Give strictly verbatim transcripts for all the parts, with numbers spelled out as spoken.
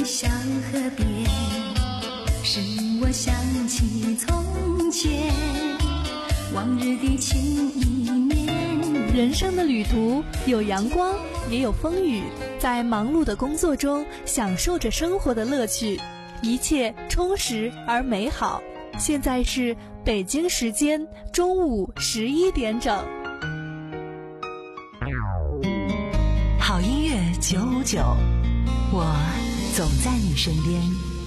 小河边，使我想起从前，往日的情意绵。 人生的旅途有阳光，也有风雨，在忙碌的工作中享受着生活的乐趣，一切充实而美好。现在是北京时间中午十一点整。 好音乐九五九，我总在你身边。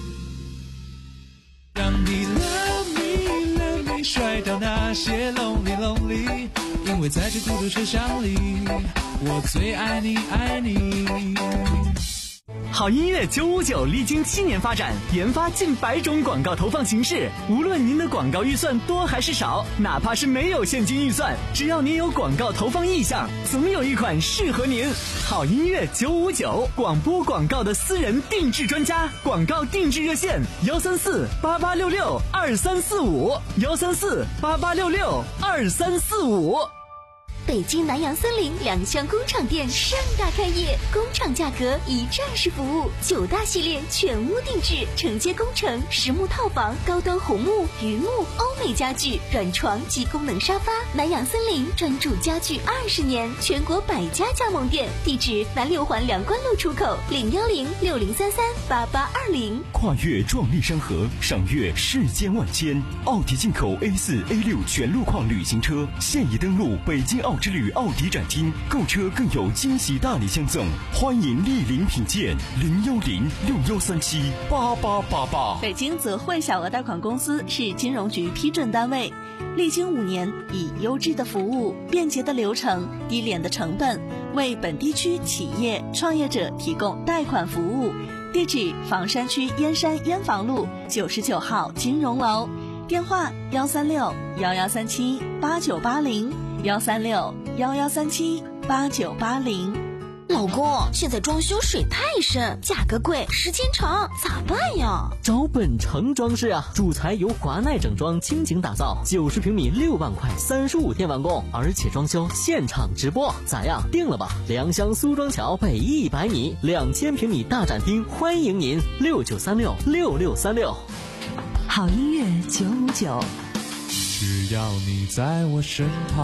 让你 love me love me 甩掉那些 lonely lonely， 因为在这孤独车厢里，我最爱你爱你。 好音乐九五九历经七年发展，研发近百种广告投放形式。无论您的广告预算多还是少，哪怕是没有现金预算，只要您有广告投放意向，总有一款适合您。好音乐九五九，广播广告的私人定制专家，广告定制热线幺三四八八六六二三四五幺三四八八六六二三四五。 北京南洋森林两厢工厂店盛大开业，工厂价格一站式服务，九大系列全屋定制，承接工程、实木套房、高端红木、榆木、欧美家具、软床及功能沙发。南洋森林专注家具二十年，全国百家加盟店，地址南六环梁关路出口零幺零六零三三八八二零。 跨越壮丽山河，赏阅世间万千。奥迪进口 A 四 A 六 全路况旅行车现已登陆北京奥之旅奥迪展厅，购车更有惊喜大礼相赠，欢迎莅临品鉴。零幺零六幺三七八八八八。 北京泽汇小额贷款公司是金融局批准单位，历经五年，以优质的服务、便捷的流程、低廉的成本，为本地区企业创业者提供贷款服务。地址：房山区燕山燕房路九十九号金融楼，电话：幺三六幺幺三七八九八零。幺三六幺幺三七八九八零。 老公，现在装修水太深，价格贵，时间长，咋办呀？ 找本城装饰啊，主材由华奈整装倾情打造，九十平米六万块，三十五天完工，而且装修现场直播，咋样？定了吧？良乡苏庄桥北一百米，两千平米大展厅，欢迎您六九三六六六三六。 好音乐九五九。 只要你在我身旁，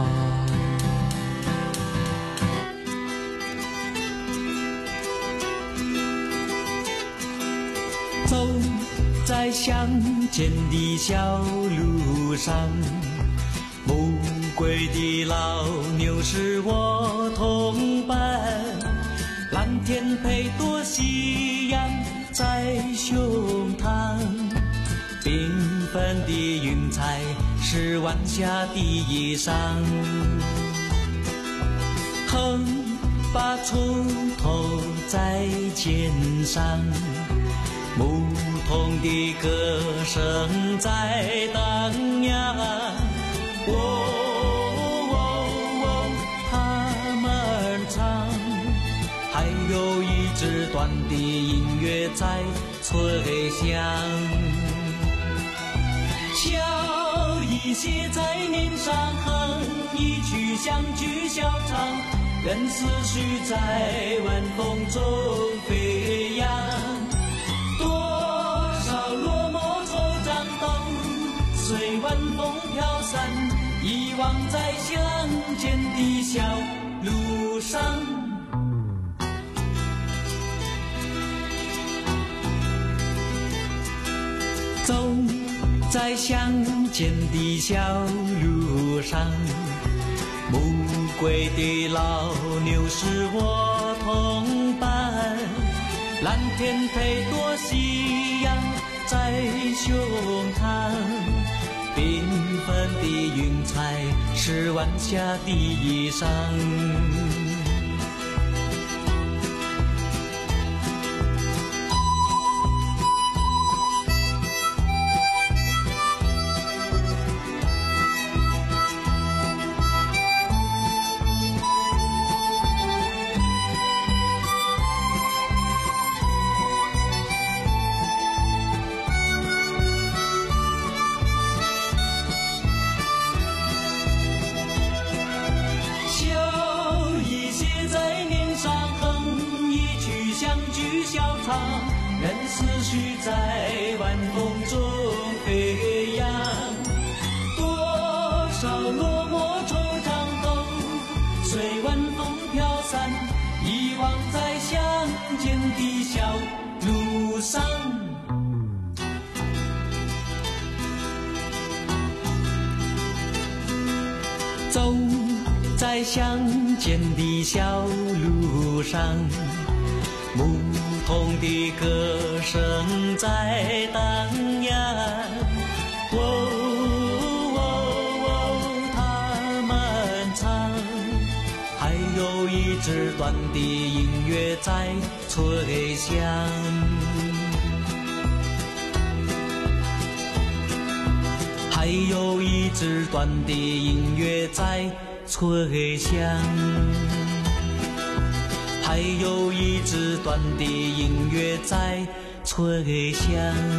走在乡间的小路上，暮归的老牛是我同伴，蓝天配朵夕阳在胸膛，缤纷的云彩是晚霞的衣裳，横把锄头在肩上，牧童的歌声在荡漾。哦哦哦，他们唱，还有一支短的音乐在吹响。笑意写在脸上，哼一曲相聚笑唱，任思绪在晚风中飞扬。多少落寞惆怅都随晚风飘散，遗忘在乡间的小路上。走在乡间的小路上，暮归的老牛是我同伴，蓝天配朵夕阳在胸膛，缤纷的云彩是晚霞的衣裳。 任思绪在晚风中飞扬，多少落寞惆怅都随晚风飘散，遗忘在相见的小路上。走在乡间的小路上，牧童的歌声在荡漾。哦哦哦，他们唱，还有一支短的音乐在吹响。还有一支短的音乐在吹响，还有一支短的音乐在吹响。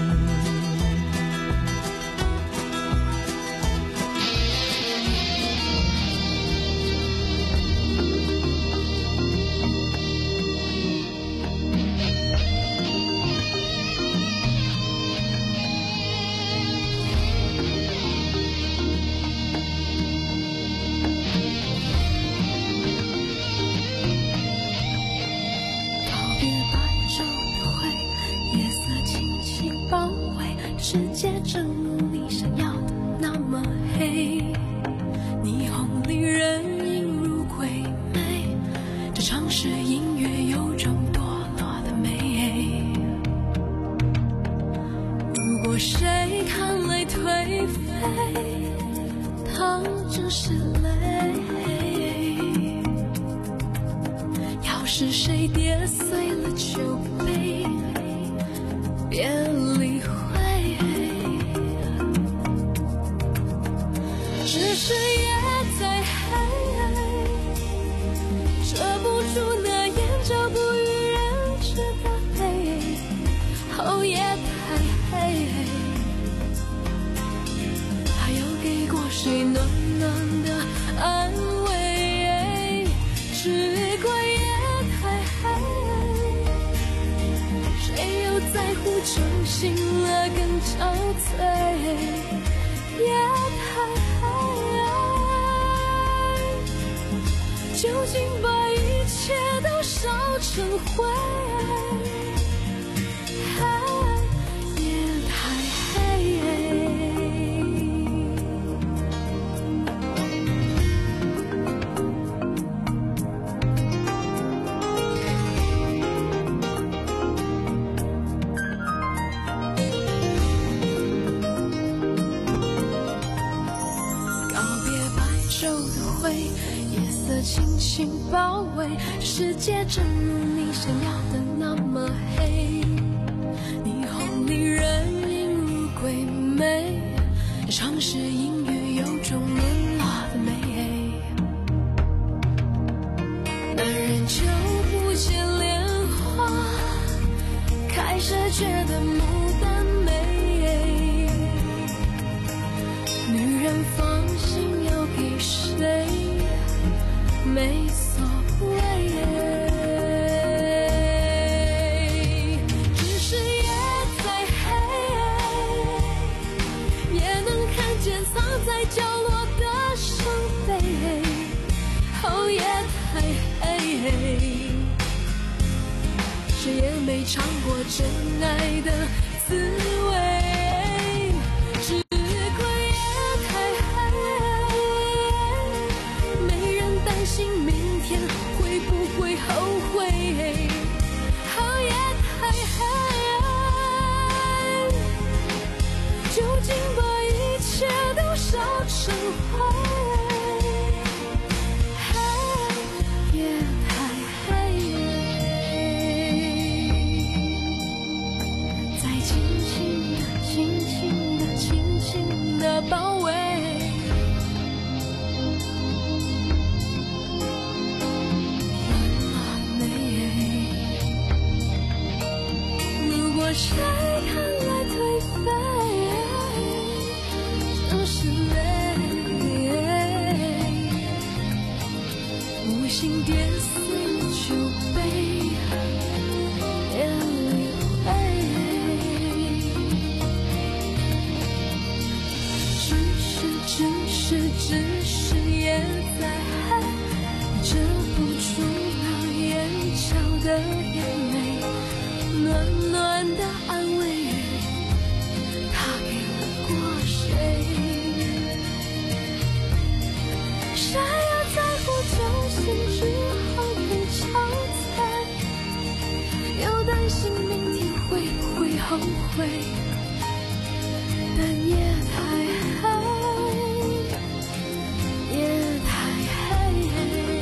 世界正如你想要的那么黑，霓虹里人影如鬼魅，这城市音乐有种堕落的美。如果谁看来颓废，他只是累；要是谁跌碎了酒杯，别理会。只是夜再黑，遮不住那眼角不与人知的泪。哦，夜太黑，还有给过谁暖暖的安慰？只怪夜太黑，谁又在乎真心了更憔悴？夜太究竟把一切都烧成灰，夜太黑。告别白昼的灰，夜色轻轻包围，世界正如你想要的那么黑，霓虹里人影如鬼魅，城市音乐有种沦落的美。男人就不见莲花开时觉得牡丹美，女人放心要给谁没所谓，只是夜再黑，也能看见藏在角落的伤悲。哦，夜太黑，谁也没尝过真爱的滋味。明天会不会后悔？哦，夜太黑，究竟把一切都烧成灰。夜太黑，再轻轻的、轻轻的、轻轻的包围。谁看来颓废，就是累，无心跌碎了酒杯，别理会。 回，但夜太黑，夜太黑。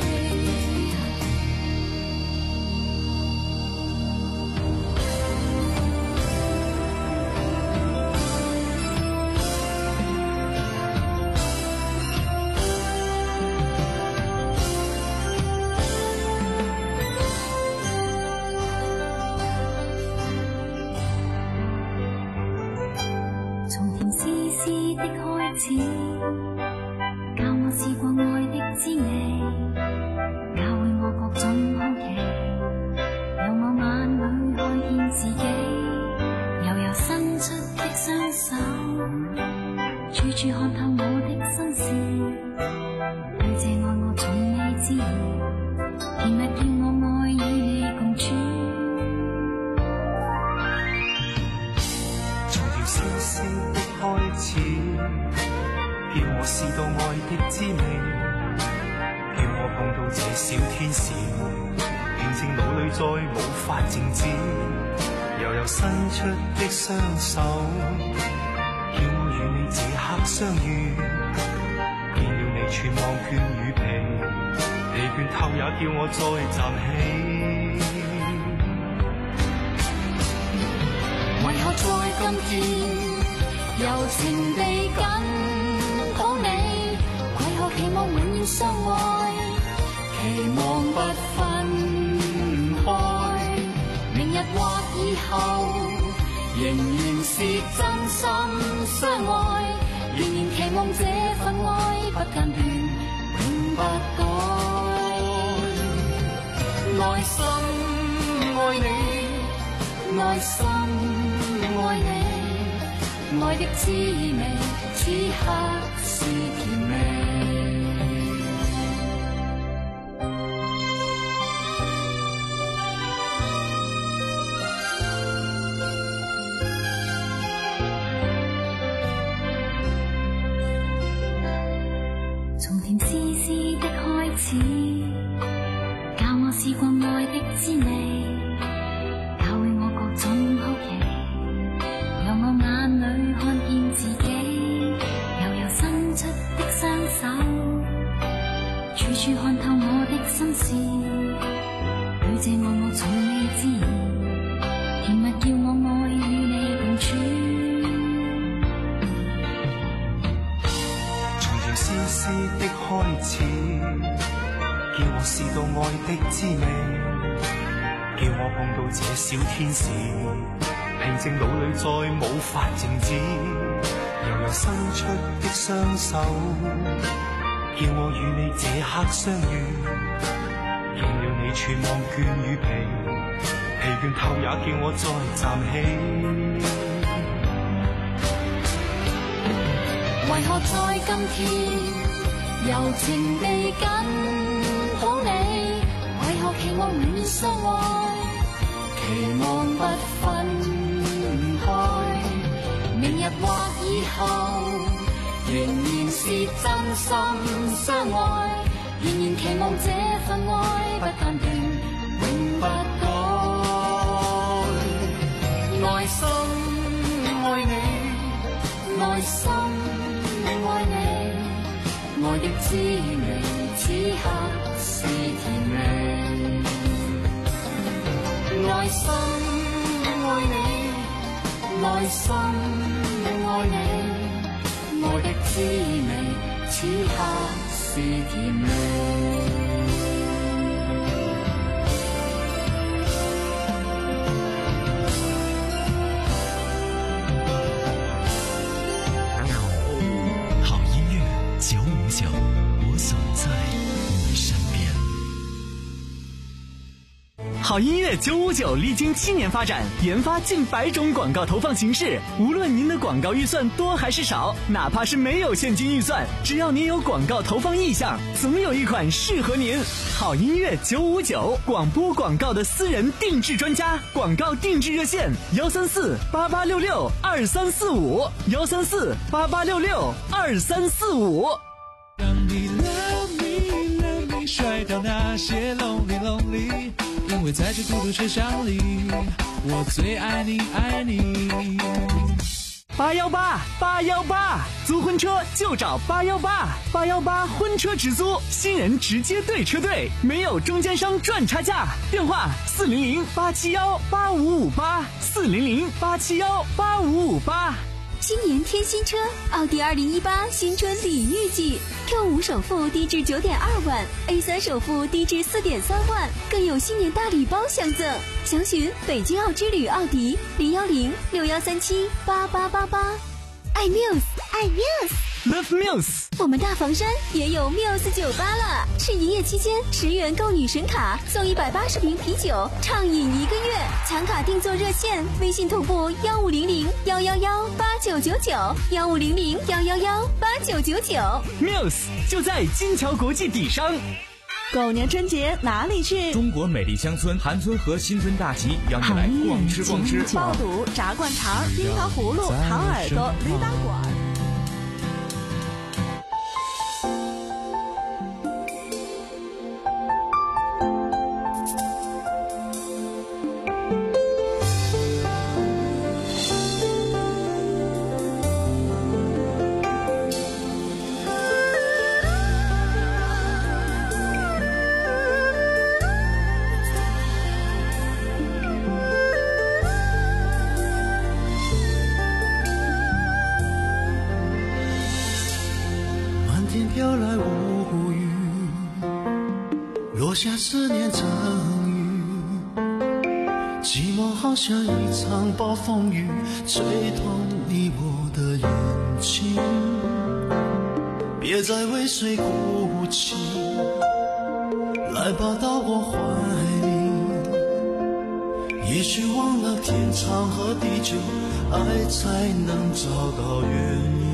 的開始，教我試過愛的滋味，教會我各種好奇，由我眼裏看見自己，悠悠伸出的雙手，處處看透我的心事，對這愛我從未知，甜蜜叫我愛與你共處。 從條小小的開始，叫我試到愛的滋味，叫我碰到這小天使，平靜腦裏再無法靜止，悠悠伸出的雙手，叫我與你這刻相遇，見了你全忘倦與疲，疲倦透也叫我再站起。 為何在今天柔情地緊抱你？為何期望永遠相愛？期望不分開。明日或以後，仍然是真心相愛。仍然期望這份愛不間斷，永不改。內心愛你，內心愛你。愛的滋味，此刻是甜美。 從甜絲絲的開始，教我試過愛的滋味，教會我各種好奇。由我眼裏看見自己，悠悠伸出的雙手，處處看透我的心事，對這愛我從未知，甜蜜叫我愛與你共處。 從條絲絲的開始，叫我試到愛的滋味，叫我碰到這小天使，平靜腦裏再無法靜止，悠悠伸出的雙手，叫我與你這刻相遇，見了你全忘倦與疲，疲倦透也叫我再站起。 為何在今天柔情地緊抱你？為何期望永遠相愛？期望不分開。明日或以後，仍然是真心相愛。仍然期望這份愛不間斷，永不改。內心愛你，內心愛你，愛的滋味，此刻是甜美。內心愛你，內心愛你，愛的滋味，此刻是甜美。 好音乐九五九历经七年发展，研发近百种广告投放形式。无论您的广告预算多还是少，哪怕是没有现金预算，只要您有广告投放意向，总有一款适合您。好音乐九五九，广播广告的私人定制专家，广告定制热线：幺三四八八六六二三四五，幺三四八八六六二三四五。 让你 love me love me 甩掉那些 lonely lonely。 因为在这孤独车厢里，我最爱你爱你。 八幺八八幺八，租婚车就找八幺八，八幺八婚车直租，新人直接对车队，没有中间商赚差价。电话四零零八七幺八五五八，四零零八七幺八五五八。 新年添新车，奥迪二零一八新春礼遇季 ，Q 五首付低至九点二万 ，A 三首付低至四点三万，更有新年大礼包相赠。详询北京奥之旅奥迪零幺零六幺三七八八八八。爱 Muse， 爱 Muse，Love Muse。 我们大房山也有 Muse 酒吧了，是营业期间十元购女神卡送一百八十瓶啤酒，畅饮一个月。抢卡订座热线：微信同步幺五零零幺幺幺八九九九，幺五零零幺幺幺八九九九。 Muse 就在金桥国际底商。 狗年春节哪里去？ 中国美丽乡村韩村和新村大集邀你来逛吃逛吃， 爆肚、炸灌肠、冰糖葫芦、糖耳朵、驴打滚。 飘来无语，落下思念成雨，寂寞好像一场暴风雨，吹痛你我的眼睛。别再为谁哭泣，来吧到我怀里，也许忘了天长和地久，爱才能找到原因。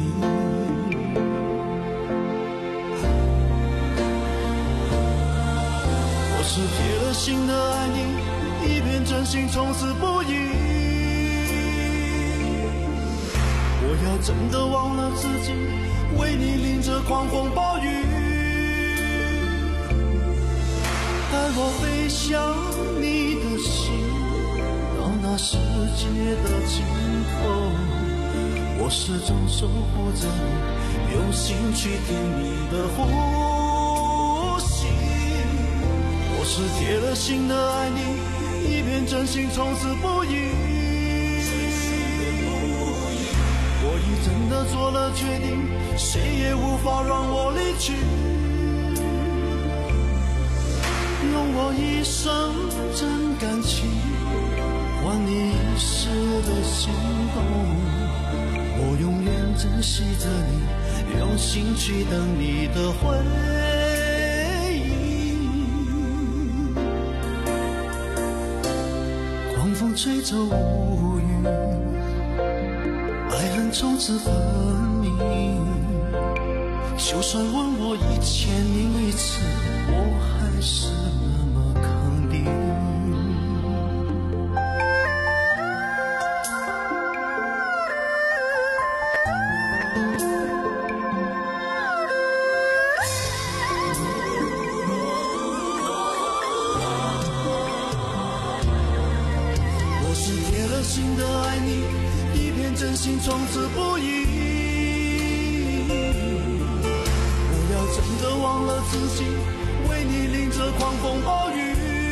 是铁了心的爱你，一片真心从此不移。我要真的忘了自己，为你淋着狂风暴雨。带我飞向你的心，到那世界的尽头。我始终守护着你，用心去听你的呼吸。我是铁了心的爱你，一片真心从此不移。我已真的做了决定，谁也无法让我离去。用我一生真感情，换你一世的心动。我永远珍惜着你，用心去等你的回应。狂风吹走乌云，爱恨从此分明。就算问我一千零一次，我还是那么肯定。我是铁了心的爱你，一片真心从此不移。真的忘了自己，为你淋着狂风暴雨。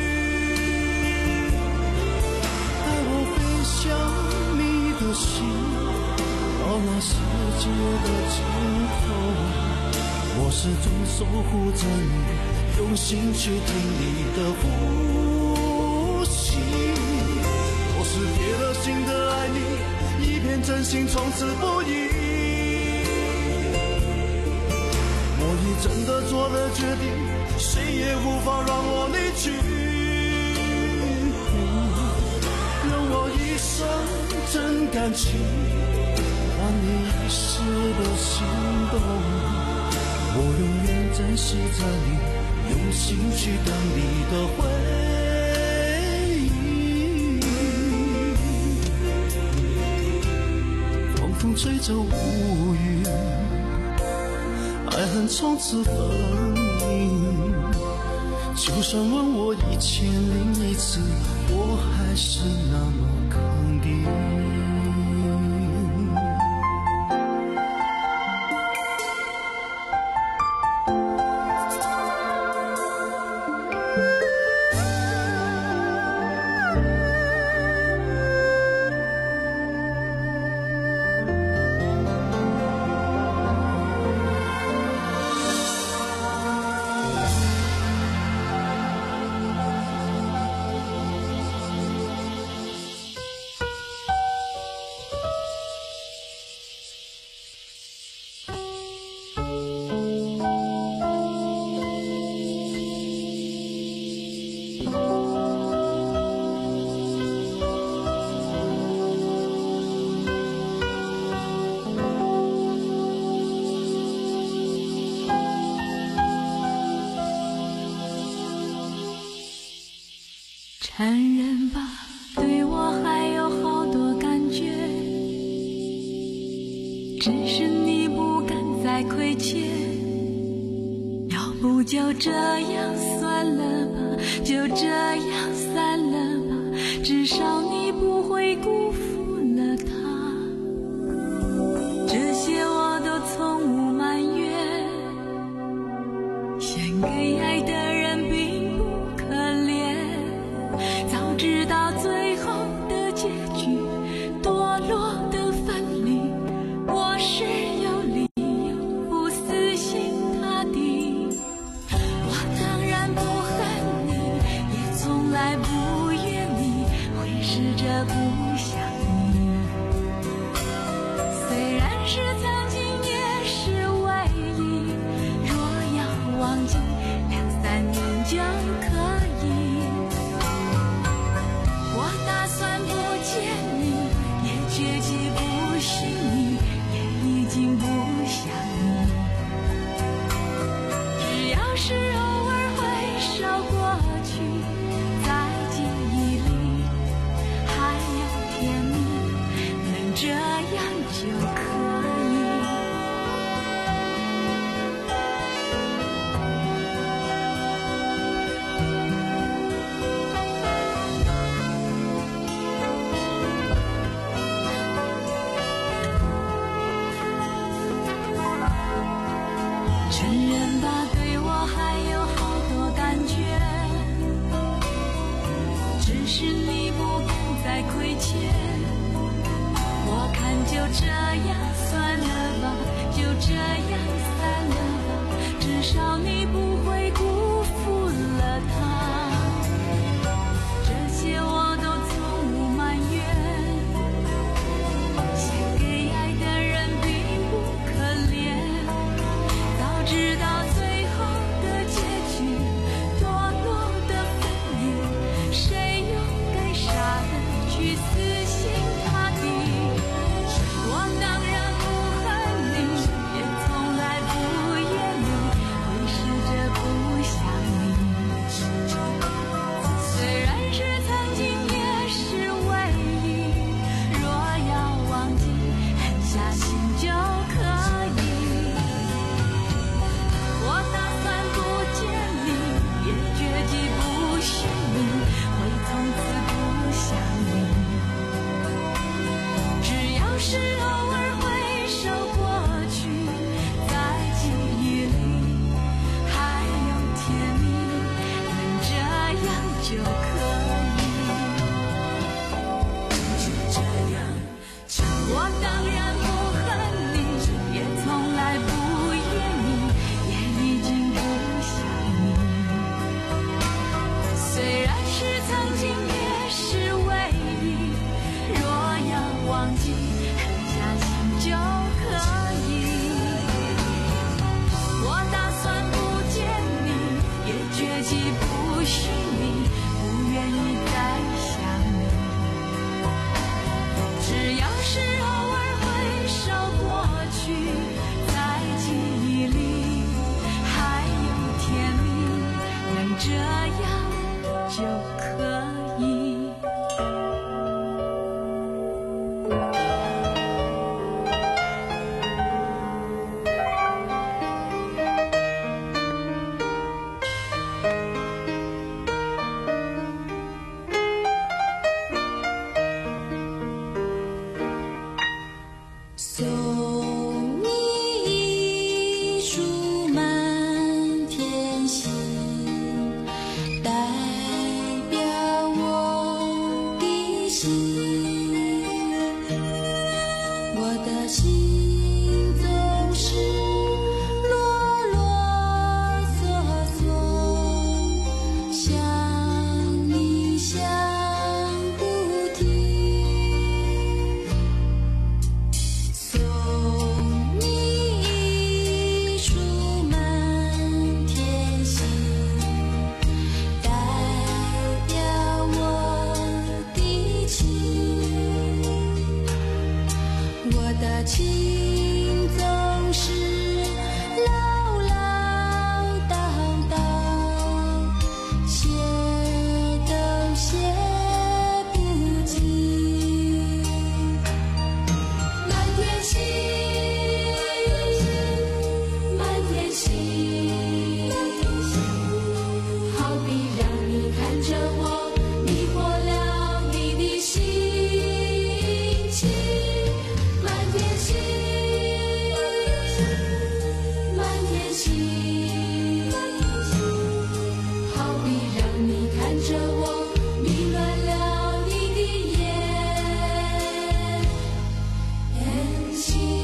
带我飞向你的心，到那世界的尽头。我始终守护着你，用心去听你的呼吸。我是铁了心的爱你，一片真心从此不移。我已真的做了决定，谁也无法让我离去。用我一生真感情，换你一世的心动。我永远珍惜着你，用心去等你的回应。狂风吹走乌云，爱恨从此分明， 就算问我一千零一次，我还是那么肯定。 承认吧，对我还有好多感觉，只是你不敢再亏欠。要不就这样算了吧，就这样散了吧，至少你不会辜负了他。这些我都从无埋怨，献给爱的人并不可怜。早知道最后的结局，堕落的分离，我是有理由不死心塌地。我当然不恨你，也从来不怨你，会试着不想你。虽然是曾经也是唯一，若要忘记两三年就可以。我打算不见你，也决计不寻你，也已经不想你。只要是偶尔回首过去，在记忆里还有甜蜜，能这样就可以。承认吧，对我还有好多感觉，只是你不敢再亏欠。我看就这样算了吧，就这样散了吧，至少你不会辜负了他。这些我都从无埋怨，献给爱的人并不可怜。早知道最后的结局，堕落的分离，谁又该傻的去死心塌地？我当然不恨你，也从来不怨你，会试着不想你。虽然是曾经也是唯一，若要忘记，狠下心就可以。我打算不见你，也决计不寻你，会从此不想你。只要是偶尔回首过去，在记忆里还有甜蜜，能这样就可以。就这样，我当然不恨你，也从来不怨你，也已经不想你。虽然是曾经也是唯一，若要忘记，狠下心就可以。我打算不见你，也决计不寻你，不愿意再想你。只要是偶尔回首过去，在记忆里还有甜蜜，能这样就可以。 的情总是唠唠叨叨，写都写不尽。满天星，满天星，好比让你看着我，迷惑了你的心情。满天星，满天星，好比让你看着我，迷乱了你的眼睛。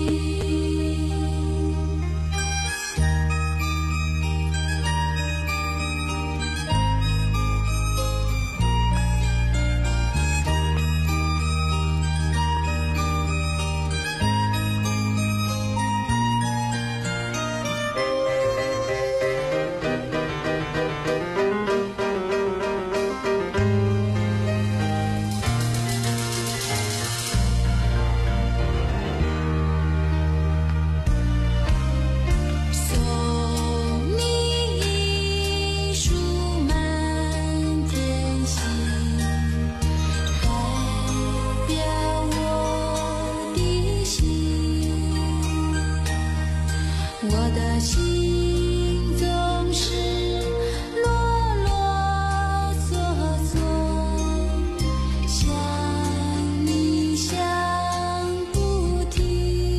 送你一束满天星，代表我的心。我的心总是啰啰嗦嗦，想你想不停。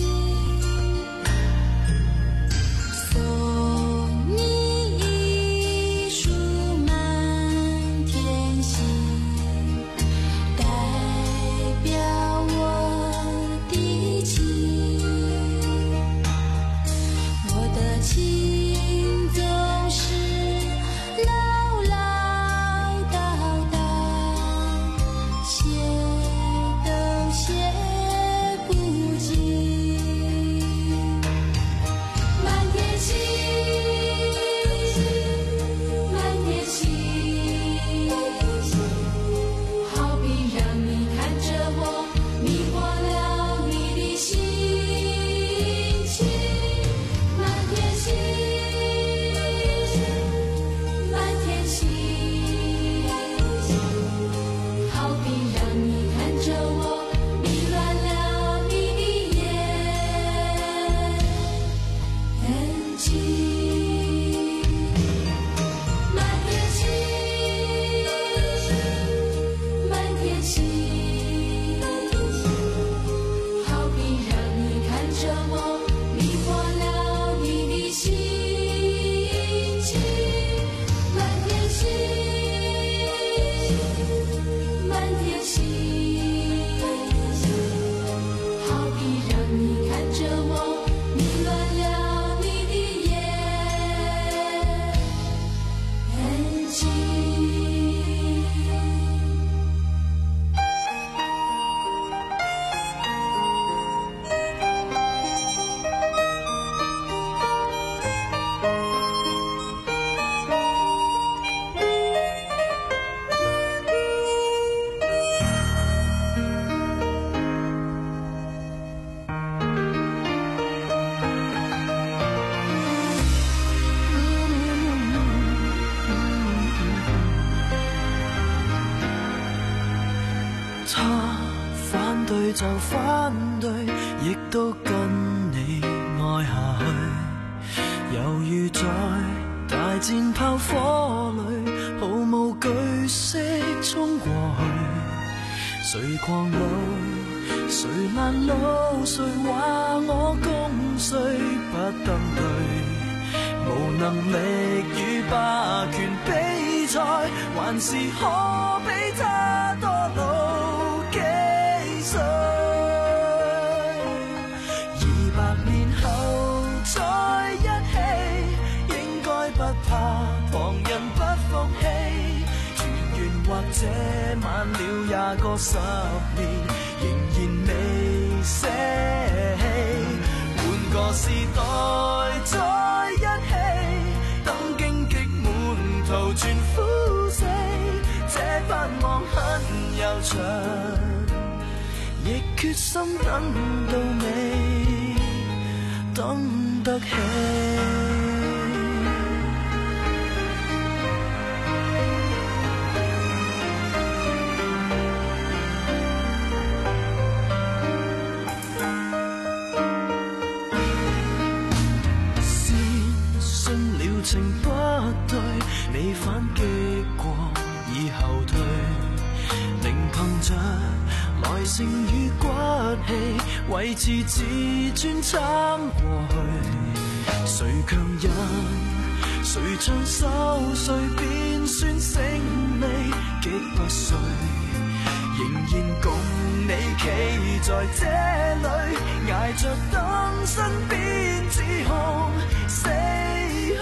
送你一束满天星，代表我的情。我的情总是唠唠叨叨，写都写不尽。满天星，满天星，好比让你看着我，迷惑了你的心情。满天星，满天星，好比让你看着我，迷乱了你的眼睛。满天星，满天星，好比让你看着我，迷惑了你的心情。满天星，满天星，好比让你看着我，迷乱了你的眼睛。 他反对就反對，亦都跟你愛下去，猶如在大戰炮火裏，毫無懼色衝過去。誰狂怒，誰攔路，誰話我功衰不登對，無能力與霸權比賽，還是可比他多老幾歲。二百年後再一起，應該不怕旁人不服氣。團圓或者晚了廿個十年，仍然未捨棄。換個時代再一起，等荊棘滿途全枯死。這盼望很悠長，亦決心等到你。 等得起。情不對，你反擊過已後退，仍憑着耐性與骨氣，維持自尊撐過去。誰強忍，誰將手碎變算勝利，擊不碎，仍然共你企在這裏，捱着等身邊指控死去。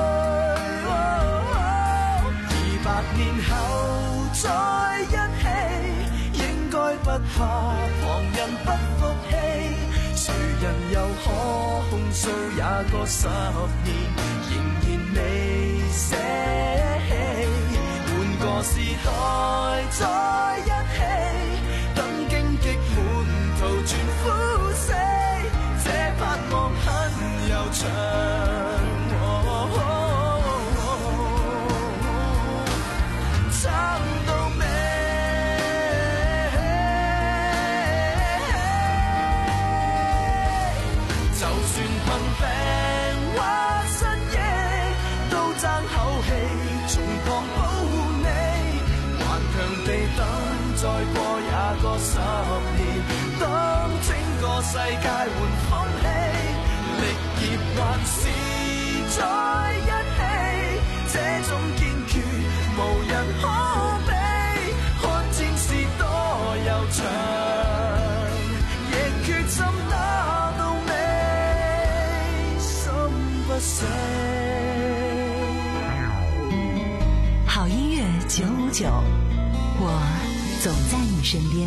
百年後再一起，應該不怕旁人不服氣，誰人又可控訴也過十年，仍然未捨棄。換個時代再一起，等荊棘滿途全枯死，這盼望很悠長。再過也個十年，當整個世界換風氣，力竭還是在一起，這種堅決無人可比。看戰事多悠長，亦決心打到尾，心不死。 好音樂九五九，我總在你身邊。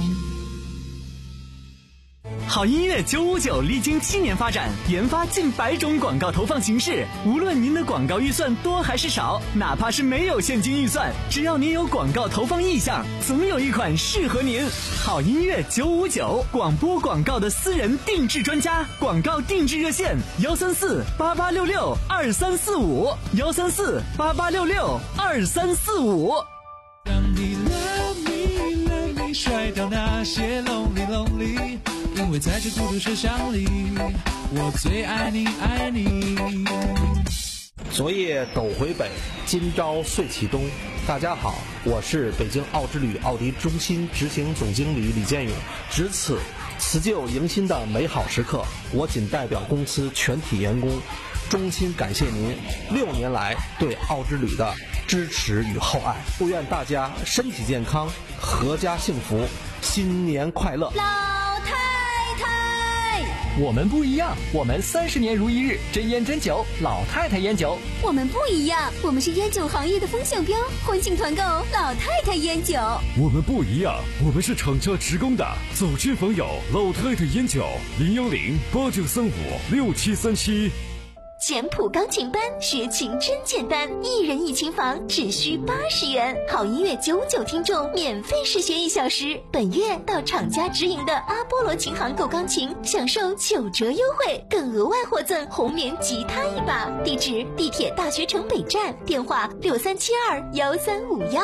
好音樂九五九歷經七年發展，研發近百種廣告投放形式。無論您的廣告預算多還是少，哪怕是沒有現金預算，只要您有廣告投放意向，總有一款適合您。好音樂九五九，廣播廣告的私人定制專家，廣告定制熱線：幺三四八八六六二三四五，幺三四八八六六二三四五。 甩掉那些 lonely lonely， 因为在这孤独车厢里，我最爱你爱你。 昨夜斗回北，今朝岁启东。大家好，我是北京奥之旅奥迪中心执行总经理李建勇。值此辞旧迎新的美好时刻，我仅代表公司全体员工衷心感谢您六年来对奥之旅的支持与厚爱，祝愿大家身体健康，阖家幸福，新年快乐。 老太太， 我们不一样，我们三十年如一日，真烟真酒，老太太烟酒。 我们不一样，我们是烟酒行业的风向标，欢庆团购老太太烟酒。 我们不一样，我们是厂家职工的，走亲访友老太太烟酒，零幺零八九三五六七三七。 简谱钢琴班，学琴真简单，一人一琴房只需八十元。好音乐九五九听众免费试学一小时，本月到厂家直营的阿波罗琴行购钢琴，享受九折优惠，更额外获赠红棉吉他一把。地址：地铁大学城北站，电话六三七二幺三五幺。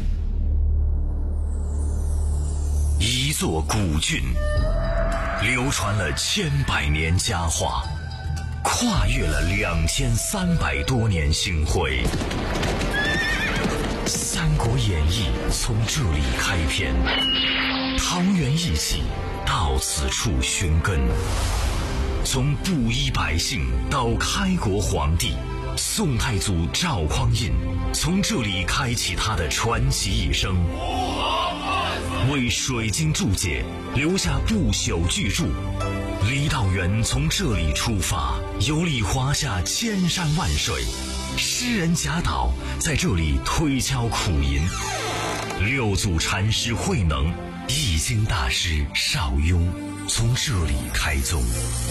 一座古郡，流传了千百年佳话，跨越了两千三百多年星辉。《三国演义》从这里开篇，桃园一起到此处寻根。从布衣百姓到开国皇帝，宋太祖赵匡胤从这里开启他的传奇一生，为水晶注解留下不朽巨著。李道元从这里出发，游历华夏千山万水，诗人贾岛在这里推敲苦吟，六祖禅师慧能、易经大师邵雍从这里开宗。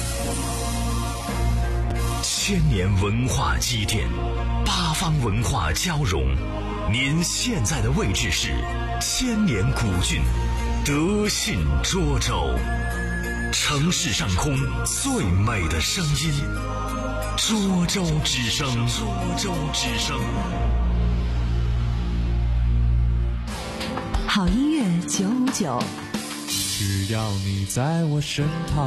千年文化积淀，八方文化交融，您现在的位置是千年古郡德信涿州。 城市上空最美的声音，涿州之声。涿州之声。 好音乐九五九， 只要你在我身旁。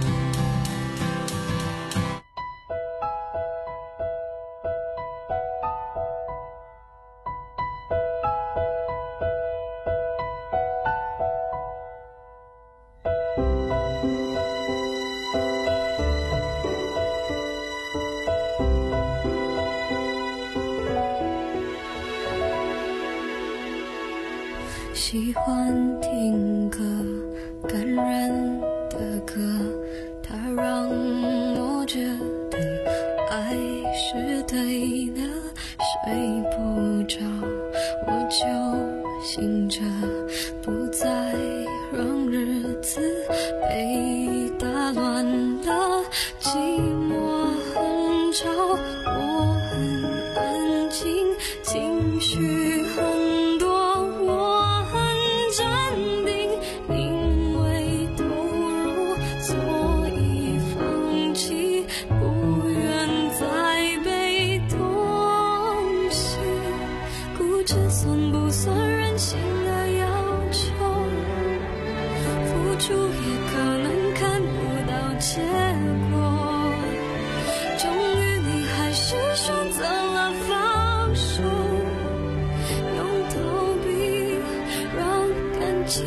喜欢听歌，感人的歌，它让我觉得爱是对的，睡不着我就醒着，不再让日子被打乱了，寂寞很吵，我很安静，情绪很多，我很坚定，因为投入所以放弃，不愿再被动心，固执算不算任性的要求？付出也可能看不到结果，终于你还是选择了放手，用逃避让感情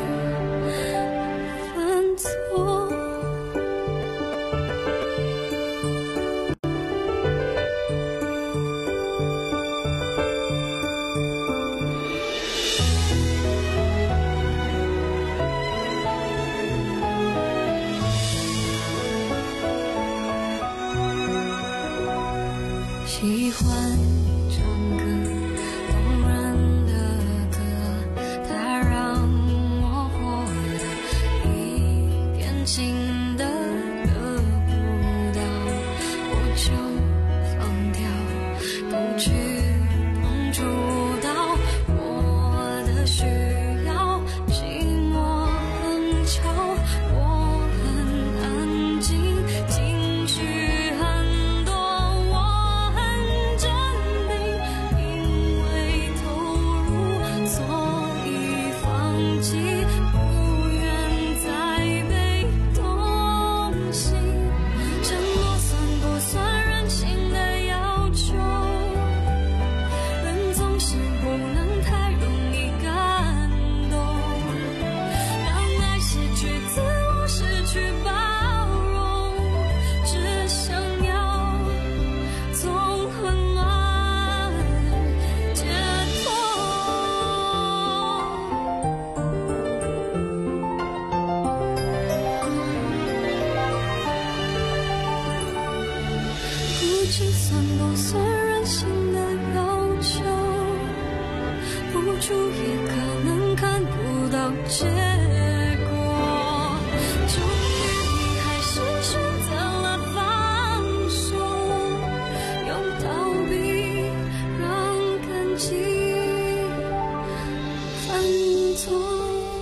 犯错。喜欢唱歌，动人的歌，它让我活得一点情的得不到，我就放掉，不去碰触到我的需要，寂寞很吵，我很安静，情绪很多，我很坚定，因为投入所以放弃，不愿再被动心，承诺算不算任性的要求？人总是不能太容易感动，让爱失去自我，失去包容，只想要从混乱解脱。固执算不算任性的要求？付出也可能看不到结果，终于你还是选择了放手，用逃避让感情犯错。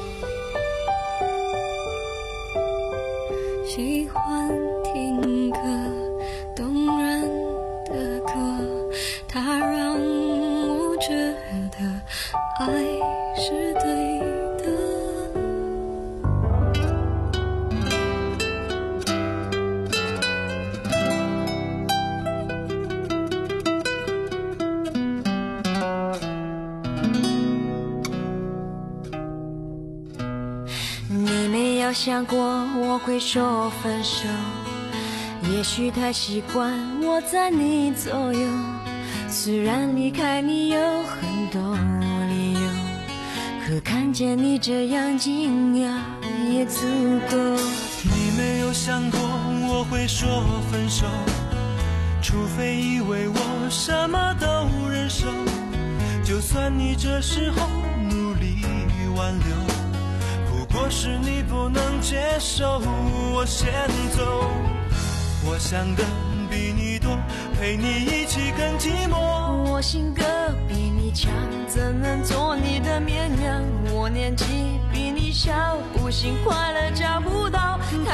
喜欢听歌，动人的歌，它让我觉得爱是对的。 你没有想过我会说分手，也许太习惯我在你左右，虽然离开你有很多理由，可看见你这样惊讶也足够。 你没有想过我会说分手，除非以为我什么都忍受，就算你这时候努力挽留，不过是你不能接受我先走。我想的比你多，陪你一起更寂寞。 我性格比你强，怎能做你的绵羊？我年纪比你小，不信快乐找不到，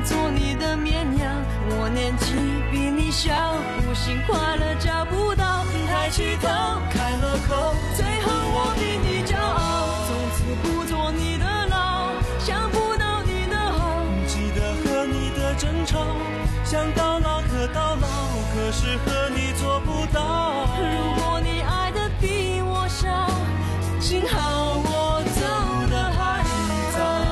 做你的绵羊。我年纪比你小，不信快乐找不到，抬起头开了口，最后我比你骄傲，从此不做你的牢，想不到你的好， 记得和你的争吵，想到老可到老，可是和你做不到。 如果你爱的比我少，幸好我走得还早。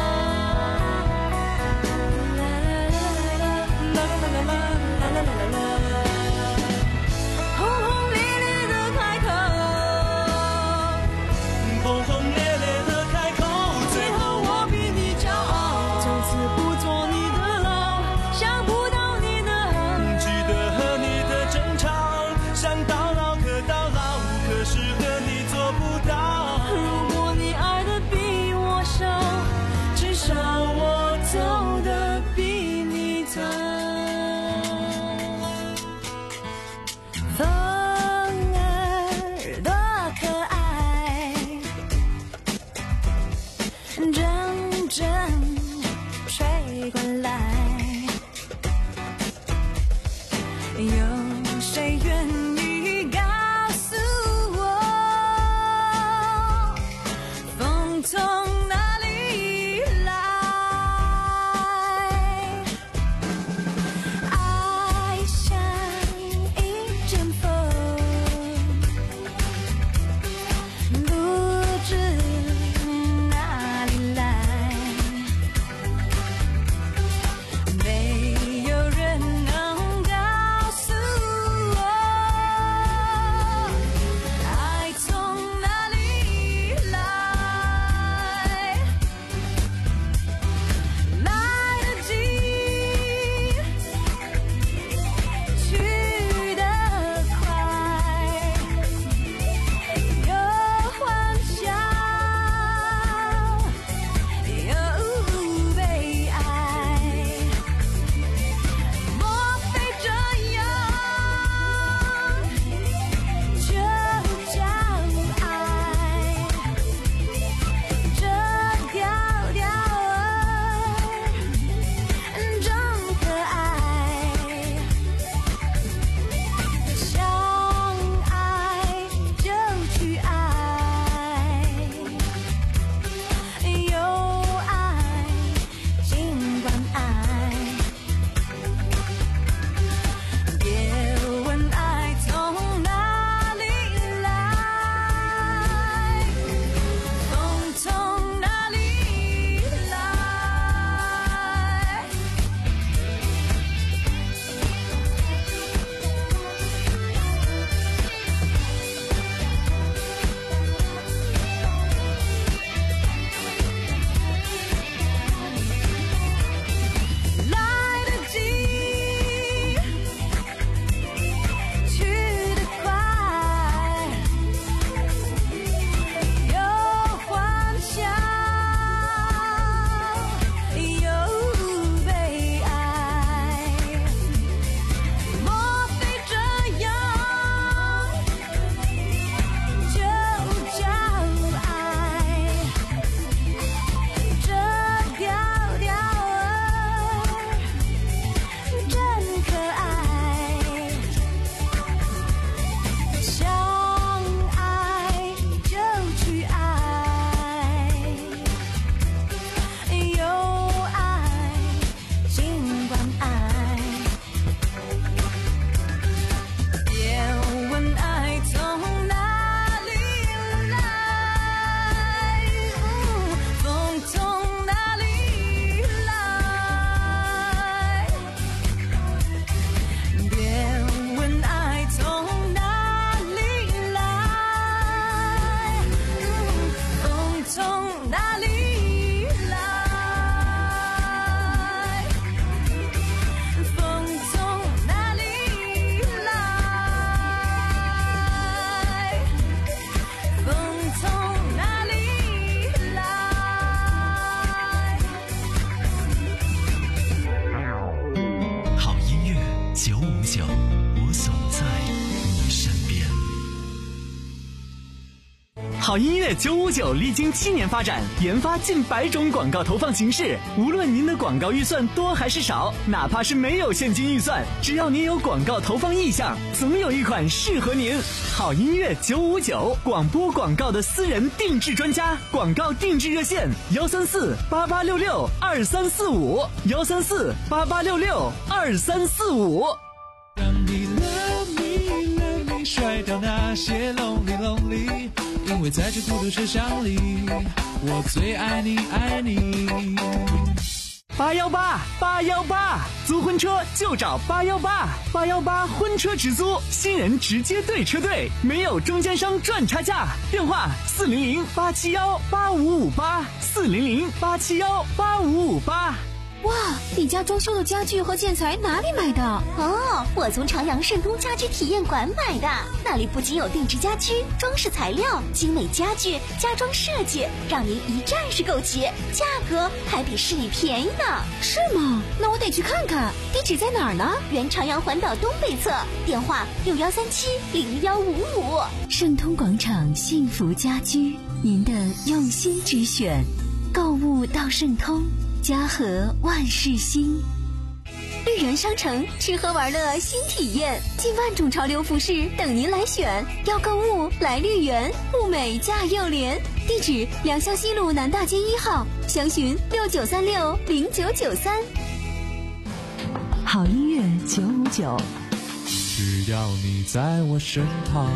轰轰烈烈的开口， 轰轰烈烈的开口， 最后我比你骄傲，从此不做你的牢，想不到你的好， 记得和你的争吵，想到老可到老，可是和你做不到。 如果你爱的比我少，至少我走得比你早。 风儿多可爱，阵阵吹好音乐九五九历经七年发展，研发近百种广告投放形式。无论您的广告预算多还是少，哪怕是没有现金预算，只要您有广告投放意向，总有一款适合您。好音乐九五九，广播广告的私人定制专家，广告定制热线：幺三四八八六六二三四五，幺三四八八六六二三四五。 让你 love me love me 甩掉那些 lonely lonely， 因为在这孤独车厢里，我最爱你爱你。 八幺八八幺八，租婚车就找八幺八，八幺八婚车直租，新人直接对车队，没有中间商赚差价。电话四零零八七幺八五五八，四零零八七幺八五五八。 哇，你家装修的家具和建材哪里买的？哦，我从长阳盛通家居体验馆买的。那里不仅有定制家居、装饰材料、精美家具、家装设计，让您一站式购齐，价格还比市里便宜呢。是吗？那我得去看看。地址在哪儿呢？原长阳环岛东北侧，电话六幺三七零幺五五。 盛通广场幸福家居，您的用心之选。购物到盛通，家和万事兴。 绿园商城吃喝玩乐新体验，近万种潮流服饰等您来选。要购物来绿园，物美价又廉。地址：良乡西路南大街一号，详询六九三六零九九三。 好音乐九五九， 只要你在我身旁。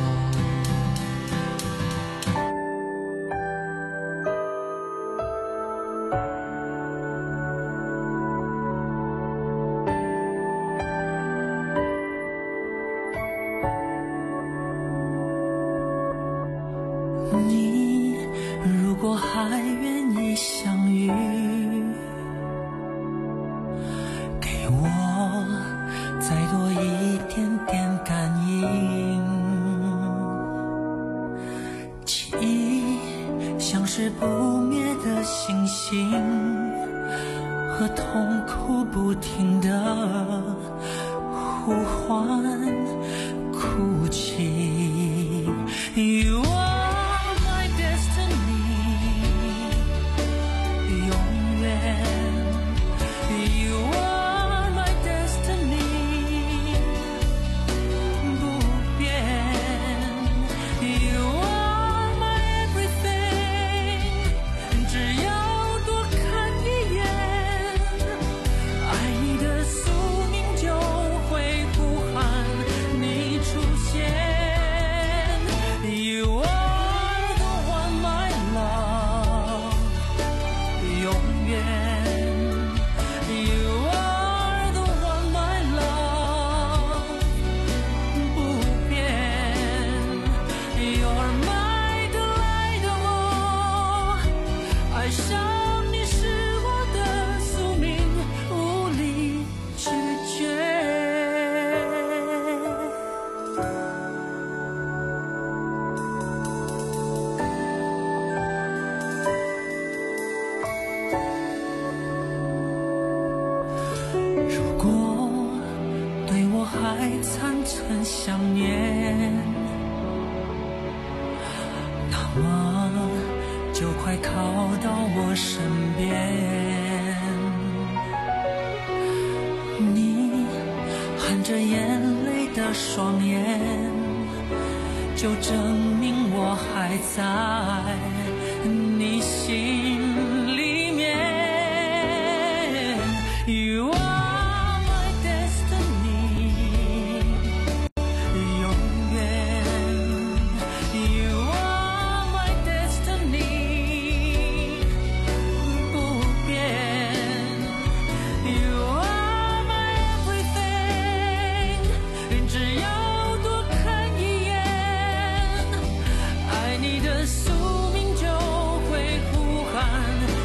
你如果还愿意相遇，给我再多一点点感应，记忆像是不灭的星星，和痛苦不停的呼唤哭泣。You are my destiny， 永远 You are my destiny， 不变 You are my everything， 只要多看一眼，爱你的宿命就会呼喊你出现。You are the one, my love， 永远 You are the one, my love， 不变 You're my delight， 哦，爱上你是我的宿命，无力拒绝。如果对我还残存想念，那么就快靠到我身边。你含着眼泪的双眼，就证明我还在你心里面。You are my destiny， 永远 You are my destiny， 不变 You are my everything， 只要多看一眼，爱你的宿命就会呼喊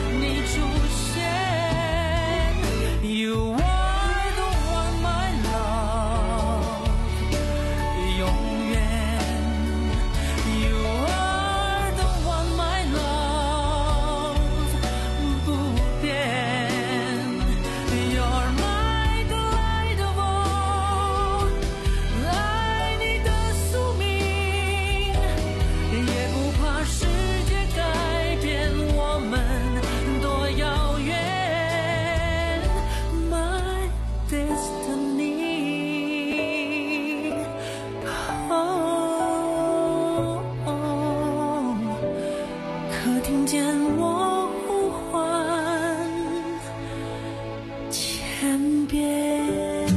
天边。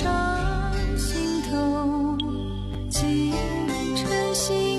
上心头，清晨醒